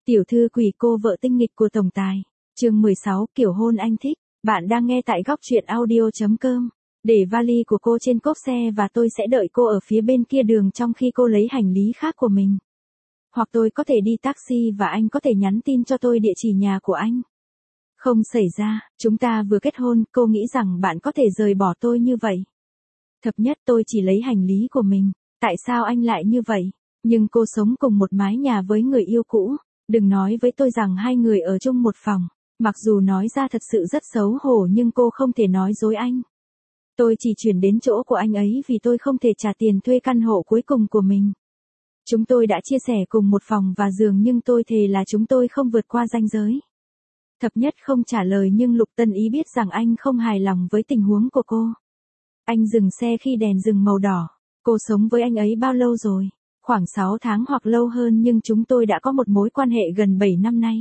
Tiểu thư quỷ cô vợ tinh nghịch của tổng tài. Chương 16, kiểu hôn anh thích. Bạn đang nghe tại góc truyện audio.com. Để vali của cô trên cốp xe và tôi sẽ đợi cô ở phía bên kia đường trong khi cô lấy hành lý khác của mình. Hoặc tôi có thể đi taxi và anh có thể nhắn tin cho tôi địa chỉ nhà của anh. Không xảy ra, chúng ta vừa kết hôn, cô nghĩ rằng bạn có thể rời bỏ tôi như vậy. Thập nhất, tôi chỉ lấy hành lý của mình. Tại sao anh lại như vậy? Nhưng cô sống cùng một mái nhà với người yêu cũ. Đừng nói với tôi rằng hai người ở chung một phòng. Mặc dù nói ra thật sự rất xấu hổ nhưng cô không thể nói dối anh. Tôi chỉ chuyển đến chỗ của anh ấy vì tôi không thể trả tiền thuê căn hộ cuối cùng của mình. Chúng tôi đã chia sẻ cùng một phòng và giường nhưng tôi thề là chúng tôi không vượt qua ranh giới. Thập nhất không trả lời nhưng Lục Tân Ý biết rằng anh không hài lòng với tình huống của cô. Anh dừng xe khi đèn dừng màu đỏ. Cô sống với anh ấy bao lâu rồi? Khoảng 6 tháng hoặc lâu hơn nhưng chúng tôi đã có một mối quan hệ gần 7 năm nay.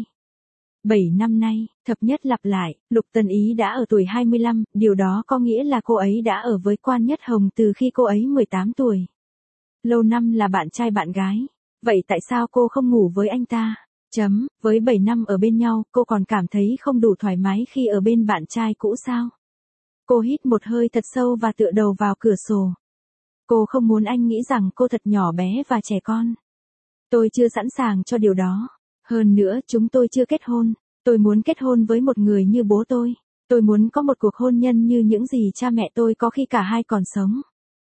7 năm nay, thập nhất lặp lại, Lục Tân Ý đã ở tuổi 25, điều đó có nghĩa là cô ấy đã ở với Quan Nhất Hồng từ khi cô ấy 18 tuổi. Lâu năm là bạn trai bạn gái. Vậy tại sao cô không ngủ với anh ta? Với 7 năm ở bên nhau, cô còn cảm thấy không đủ thoải mái khi ở bên bạn trai cũ sao? Cô hít một hơi thật sâu và tựa đầu vào cửa sổ. Cô không muốn anh nghĩ rằng cô thật nhỏ bé và trẻ con. Tôi chưa sẵn sàng cho điều đó. Hơn nữa, chúng tôi chưa kết hôn. Tôi muốn kết hôn với một người như bố tôi. Tôi muốn có một cuộc hôn nhân như những gì cha mẹ tôi có khi cả hai còn sống.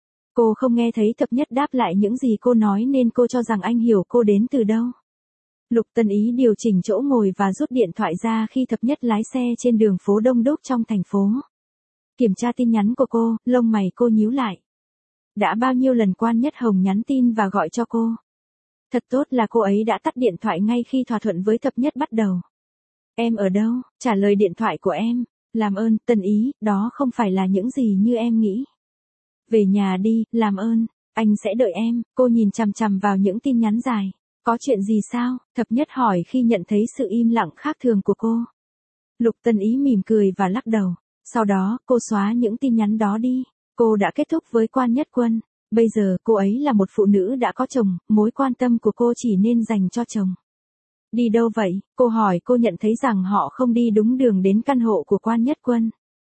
Cô không nghe thấy thập nhất đáp lại những gì cô nói nên cô cho rằng anh hiểu cô đến từ đâu. Lục Tân Ý điều chỉnh chỗ ngồi và rút điện thoại ra khi thập nhất lái xe trên đường phố đông đúc trong thành phố. Kiểm tra tin nhắn của cô, lông mày cô nhíu lại. Đã bao nhiêu lần Quan Nhất Hồng nhắn tin và gọi cho cô? Thật tốt là cô ấy đã tắt điện thoại ngay khi thỏa thuận với thập nhất bắt đầu. Em ở đâu? Trả lời điện thoại của em. Làm ơn, Tân Ý, đó không phải là những gì như em nghĩ. Về nhà đi, làm ơn, anh sẽ đợi em. Cô nhìn chằm chằm vào những tin nhắn dài. Có chuyện gì sao? Thập nhất hỏi khi nhận thấy sự im lặng khác thường của cô. Lục Tân Ý mỉm cười và lắc đầu. Sau đó, cô xóa những tin nhắn đó đi. Cô đã kết thúc với Quan Nhất Quân. Bây giờ, cô ấy là một phụ nữ đã có chồng, mối quan tâm của cô chỉ nên dành cho chồng. Đi đâu vậy? Cô hỏi. Cô nhận thấy rằng họ không đi đúng đường đến căn hộ của Quan Nhất Quân.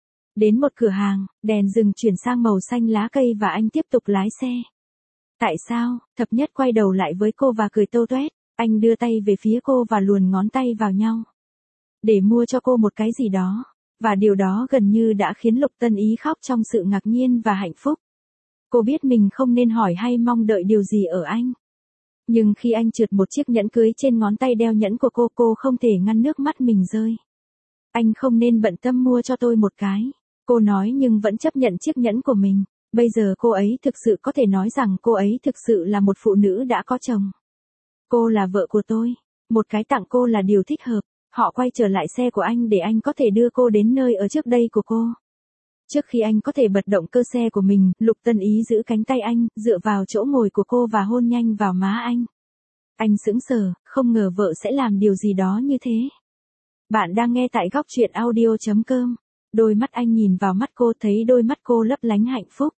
Đến một cửa hàng, đèn dừng chuyển sang màu xanh lá cây và anh tiếp tục lái xe. Tại sao? Thập nhất quay đầu lại với cô và cười tâu tuét. Anh đưa tay về phía cô và luồn ngón tay vào nhau. Để mua cho cô một cái gì đó. Và điều đó gần như đã khiến Lục Tân Ý khóc trong sự ngạc nhiên và hạnh phúc. Cô biết mình không nên hỏi hay mong đợi điều gì ở anh. Nhưng khi anh trượt một chiếc nhẫn cưới trên ngón tay đeo nhẫn của cô không thể ngăn nước mắt mình rơi. Anh không nên bận tâm mua cho tôi một cái. Cô nói nhưng vẫn chấp nhận chiếc nhẫn của mình. Bây giờ cô ấy thực sự có thể nói rằng cô ấy thực sự là một phụ nữ đã có chồng. Cô là vợ của tôi. Một cái tặng cô là điều thích hợp. Họ quay trở lại xe của anh để anh có thể đưa cô đến nơi ở trước đây của cô. Trước khi anh có thể bật động cơ xe của mình, Lục Tân Ý giữ cánh tay anh, dựa vào chỗ ngồi của cô và hôn nhanh vào má anh. Anh sững sờ, không ngờ vợ sẽ làm điều gì đó như thế. Bạn đang nghe tại góc truyện audio.com. Đôi mắt anh nhìn vào mắt cô, thấy đôi mắt cô lấp lánh hạnh phúc.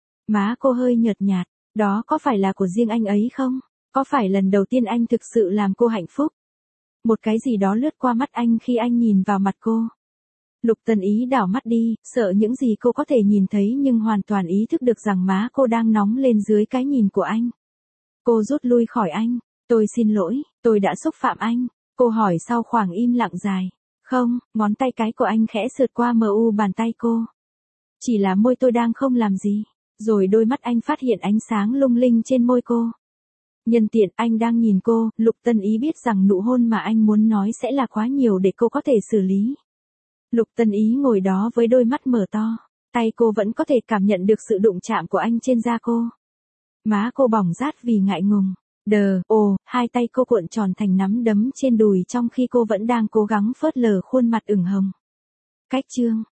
Má cô hơi nhợt nhạt, đó có phải là của riêng anh ấy không? Có phải lần đầu tiên anh thực sự làm cô hạnh phúc? Một cái gì đó lướt qua mắt anh khi anh nhìn vào mặt cô. Lục Tân Ý đảo mắt đi, sợ những gì cô có thể nhìn thấy nhưng hoàn toàn ý thức được rằng má cô đang nóng lên dưới cái nhìn của anh. Cô rút lui khỏi anh. Tôi xin lỗi, tôi đã xúc phạm anh. Cô hỏi sau khoảng im lặng dài. Không, ngón tay cái của anh khẽ sượt qua mu bàn tay cô. Chỉ là môi tôi đang không làm gì. Rồi đôi mắt anh phát hiện ánh sáng lung linh trên môi cô. Nhân tiện anh đang nhìn cô, Lục Tân Ý biết rằng nụ hôn mà anh muốn nói sẽ là quá nhiều để cô có thể xử lý. Lục Tân Ý ngồi đó với đôi mắt mở to. Tay cô vẫn có thể cảm nhận được sự đụng chạm của anh trên da cô. Má cô bỏng rát vì ngại ngùng. Hai tay cô cuộn tròn thành nắm đấm trên đùi trong khi cô vẫn đang cố gắng phớt lờ khuôn mặt ửng hồng. Cách chương